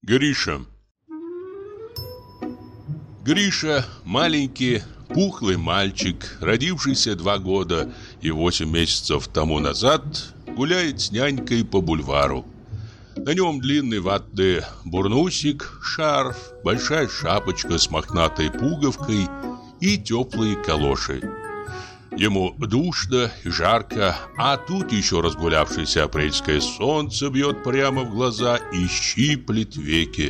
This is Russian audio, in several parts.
Гриша. Гриша – маленький, пухлый мальчик, родившийся 2 года и 8 месяцев тому назад, гуляет с нянькой по бульвару. На нем длинный ватный бурнусик, шарф, большая шапочка с мохнатой пуговкой и теплые калоши. Ему душно и жарко, а тут еще разгулявшееся апрельское солнце бьет прямо в глаза и щиплет веки.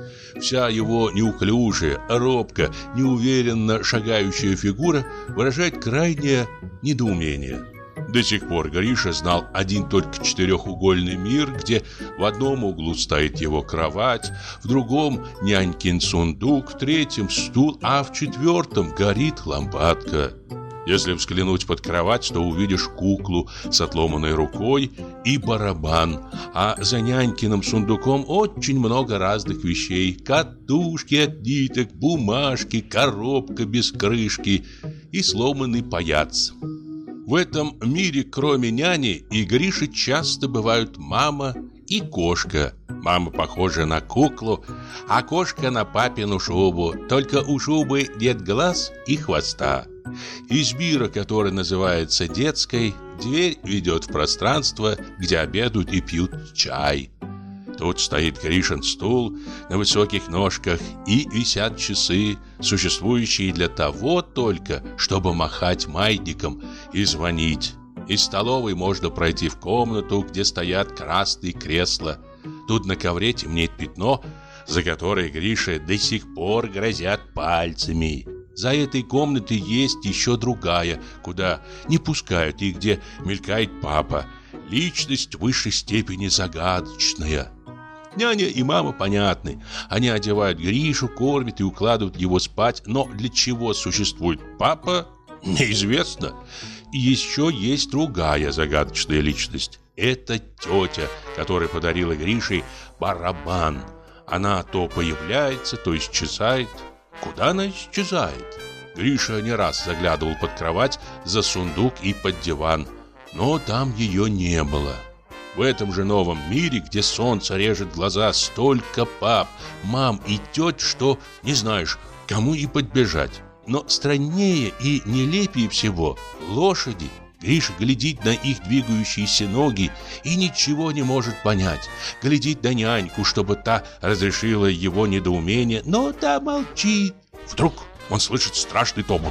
Вся его неуклюжая, робко, неуверенно шагающая фигура выражает крайнее недоумение. До сих пор Гриша знал один только 4-угольный мир, где в одном углу стоит его кровать, в другом нянькин сундук, в третьем стул, а в 4-м горит лампадка. Если взглянуть под кровать, то увидишь куклу с отломанной рукой и барабан, а за нянькиным сундуком очень много разных вещей: катушки от ниток, бумажки, коробка без крышки и сломанный паяц. В этом мире, кроме няни и Гриши, часто бывают мама и кошка. Мама похожа на куклу, а кошка на папину шубу, только у шубы нет глаз и хвоста. Из мира, который называется детской, дверь ведет в пространство, где обедают и пьют чай. Тут стоит Гришин стул на высоких ножках, и висят часы, существующие для того только, чтобы махать маятником и звонить. Из столовой можно пройти в комнату, где стоят красные кресла. Тут на ковре темнеет пятно, за которое Грише до сих пор грозят пальцами. За этой комнатой есть еще другая, куда не пускают и где мелькает папа. Личность в высшей степени загадочная. Няня и мама понятны. Они одевают Гришу, кормят и укладывают его спать. Но для чего существует папа, неизвестно. И еще есть другая загадочная личность. Это тетя, которая подарила Грише барабан. Она то появляется, то исчезает. Куда она исчезает? Гриша не раз заглядывал под кровать, за сундук и под диван, но там ее не было. В этом же новом мире, где солнце режет глаза, столько пап, мам и тет, что не знаешь, кому и подбежать. Но страннее и нелепее всего лошади. Гриша глядит на их двигающиеся ноги и ничего не может понять. Глядит на няньку, чтобы та разрешила его недоумение, но та молчит. Вдруг он слышит страшный топот.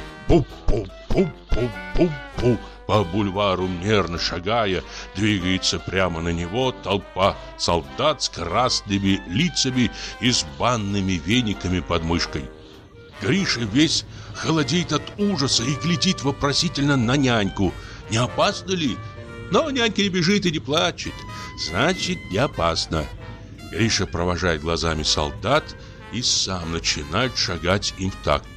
Пу-пу-пу-пу-пу-пу. По бульвару, мерно шагая, двигается прямо на него толпа солдат с красными лицами и с банными вениками под мышкой. Гриша весь холодеет от ужаса и глядит вопросительно на няньку. Не опасно ли? Но нянька не бежит и не плачет. Значит, не опасно. Гриша провожает глазами солдат и сам начинает шагать им в такт.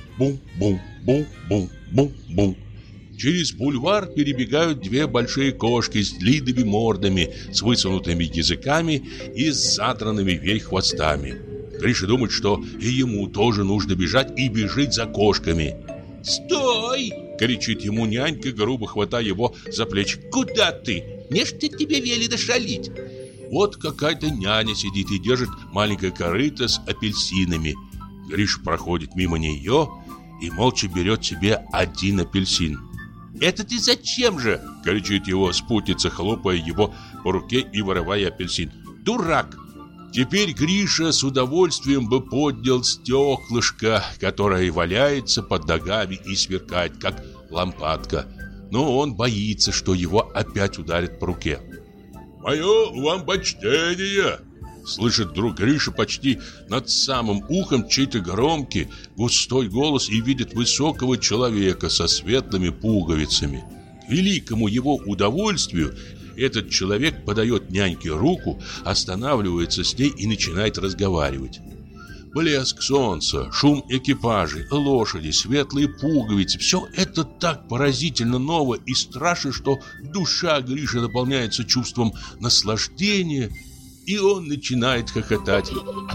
Бум-бум-бум-бум-бум-бум. Через бульвар перебегают 2 большие кошки с длинными мордами, с высунутыми языками и с задранными вверх хвостами. Гриша думает, что и ему тоже нужно бежать, и бежит за кошками. «Стой!» — кричит ему нянька, грубо хватая его за плечи. «Куда ты? Не ж ты тебе велено шалить!» Вот какая-то няня сидит и держит маленькое корыто с апельсинами. Гриша проходит мимо нее и молча берет себе 1 апельсин. «Это ты зачем же?» — кричит его спутница, хлопая его по руке и вырывая апельсин. «Дурак!» Теперь Гриша с удовольствием бы поднял стеклышко, которое валяется под ногами и сверкает, как лампадка. Но он боится, что его опять ударят по руке. «Мое вам почтение!» Слышит вдруг Гриша почти над самым ухом чей-то громкий, густой голос и видит высокого человека со светлыми пуговицами. К великому его удовольствию этот человек подает няньке руку, останавливается с ней и начинает разговаривать. Блеск солнца, шум экипажей, лошади, светлые пуговицы — все это так поразительно ново и страшно, что душа Гриши наполняется чувством наслаждения, и он начинает хохотать.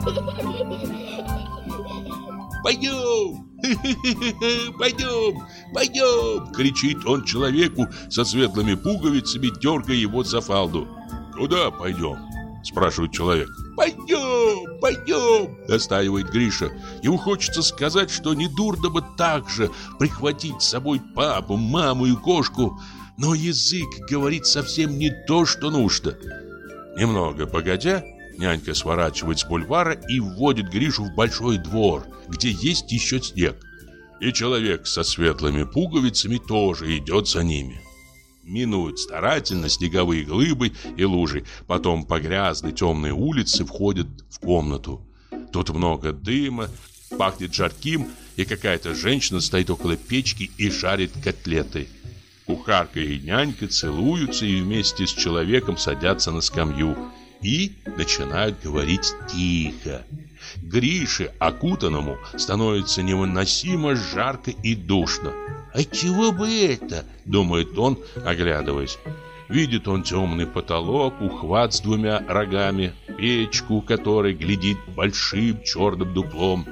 «Пойдем! Пойдем! Пойдем!» — кричит он человеку со светлыми пуговицами, дергая его за фалду. «Куда пойдем?» — спрашивает человек. Пойдем, пойдем!» – настаивает Гриша. Ему хочется сказать, что не дурно бы так же прихватить с собой папу, маму и кошку, но язык говорит совсем не то, что нужно. Немного погодя, нянька сворачивает с бульвара и вводит Гришу в большой двор, где есть еще снег. И человек со светлыми пуговицами тоже идет за ними. Минуют старательно снеговые глыбы и лужи, потом по грязной темной улице входят в комнату. Тут много дыма, пахнет жарким, и какая-то женщина стоит около печки и жарит котлеты. Кухарка и нянька целуются и вместе с человеком садятся на скамью и начинают говорить тихо. Грише, окутанному, становится невыносимо жарко и душно. «А чего бы это?» – думает он, оглядываясь. Видит он темный потолок, ухват с двумя рогами, печку, которая глядит большим черным дуплом.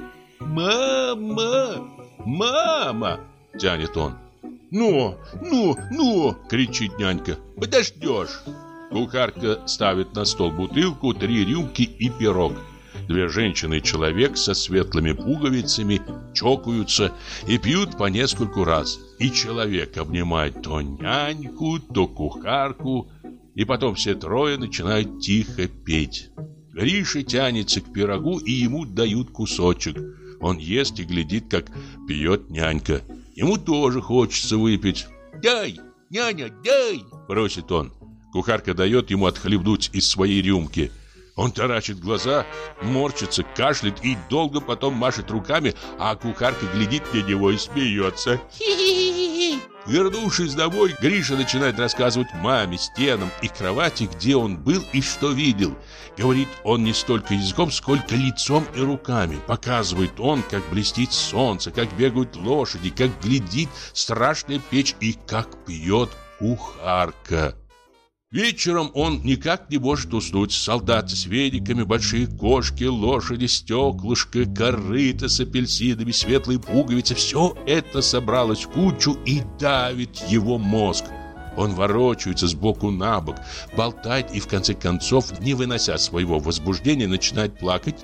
«Мама! Мама!» – тянет он. «Ну!» – кричит нянька. «Подождешь!» Кухарка ставит на стол бутылку, 3 рюмки и пирог. 2 женщины и человек со светлыми пуговицами чокаются и пьют по нескольку раз. И человек обнимает то няньку, то кухарку, и потом все трое начинают тихо петь. Гриша тянется к пирогу, и ему дают кусочек. Он ест и глядит, как пьет нянька. Ему тоже хочется выпить. «Дай, няня, дай!» – просит он. Кухарка дает ему отхлебнуть из своей рюмки. Он таращит глаза, морщится, кашляет и долго потом машет руками, а кухарка глядит на него и смеется. Хи-хи-хи-хи. Вернувшись домой, Гриша начинает рассказывать маме, стенам и кровати, где он был и что видел. Говорит он не столько языком, сколько лицом и руками. Показывает он, как блестит солнце, как бегают лошади, как глядит страшная печь и как пьет кухарка. Вечером он никак не может уснуть. Солдаты с вениками, большие кошки, лошади, стеклышко, корыто с апельсинами, светлые пуговицы. Все это собралось в кучу и давит его мозг. Он ворочается сбоку на бок, болтает и в конце концов, не вынося своего возбуждения, начинает плакать.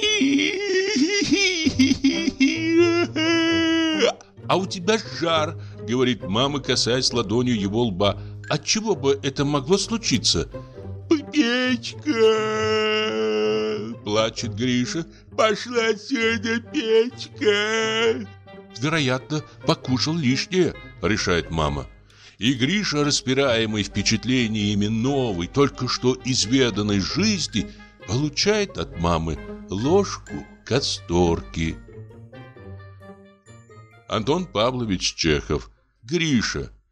«А у тебя жар», — говорит мама, касаясь ладонью его лба. «Отчего бы это могло случиться?» «Печка!» — плачет Гриша. «Пошла отсюда, печка!» «Вероятно, покушал лишнее», — решает мама. И Гриша, распираемый впечатлениями новой, только что изведанной жизни, получает от мамы ложку касторки. Антон Павлович Чехов. Гриша.